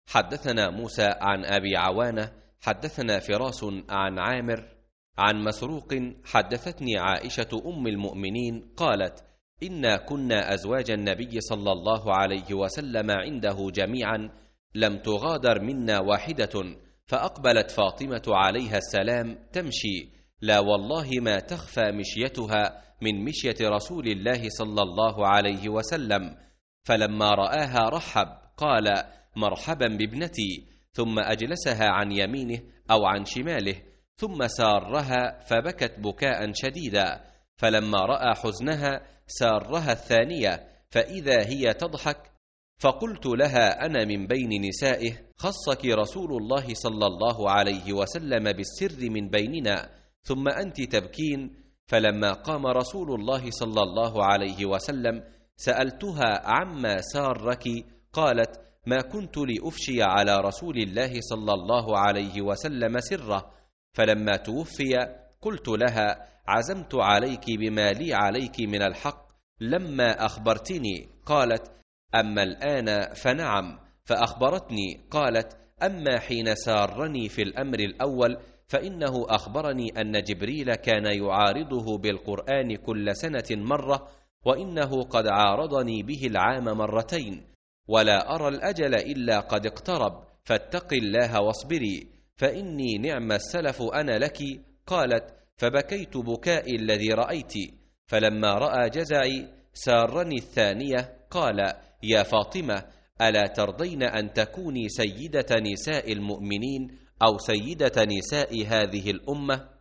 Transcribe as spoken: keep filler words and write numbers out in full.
حدثنا موسى عن أبي عوانة حدثنا فراس عن عامر عن مسروق حدثتني عائشة أم المؤمنين قالت: إنا كنا أزواج النبي صلى الله عليه وسلم عنده جميعا، لم تغادر منا واحدة، فأقبلت فاطمة عليها السلام تمشي، لا والله ما تخفى مشيتها من مشية رسول الله صلى الله عليه وسلم، فلما رآها رحب قال: مرحبا بابنتي، ثم أجلسها عن يمينه أو عن شماله، ثم سارها فبكت بكاء شديدا، فلما رأى حزنها سارها الثانية فإذا هي تضحك، فقلت لها: أنا من بين نسائه خصك رسول الله صلى الله عليه وسلم بالسر من بيننا، ثم أنت تبكين. فلما قام رسول الله صلى الله عليه وسلم سألتها عما سارك، قالت: ما كنت لأفشي على رسول الله صلى الله عليه وسلم سره، فلما توفي قلت لها: عزمت عليك بما لي عليك من الحق لما أخبرتني. قالت: أما الآن فنعم. فأخبرتني قالت: أما حين سارني في الأمر الأول فإنه أخبرني أن جبريل كان يعارضه بالقرآن كل سنة مرة، وإنه قد عارضني به العام مرتين، ولا أرى الأجل إلا قد اقترب، فاتق الله واصبري، فإني نعم السلف أنا لك. قالت: فبكيت بكاء الذي رأيت، فلما رأى جزعي سارني الثانية قال: يا فاطمة، ألا ترضين أن تكوني سيدة نساء المؤمنين أو سيدة نساء هذه الأمة؟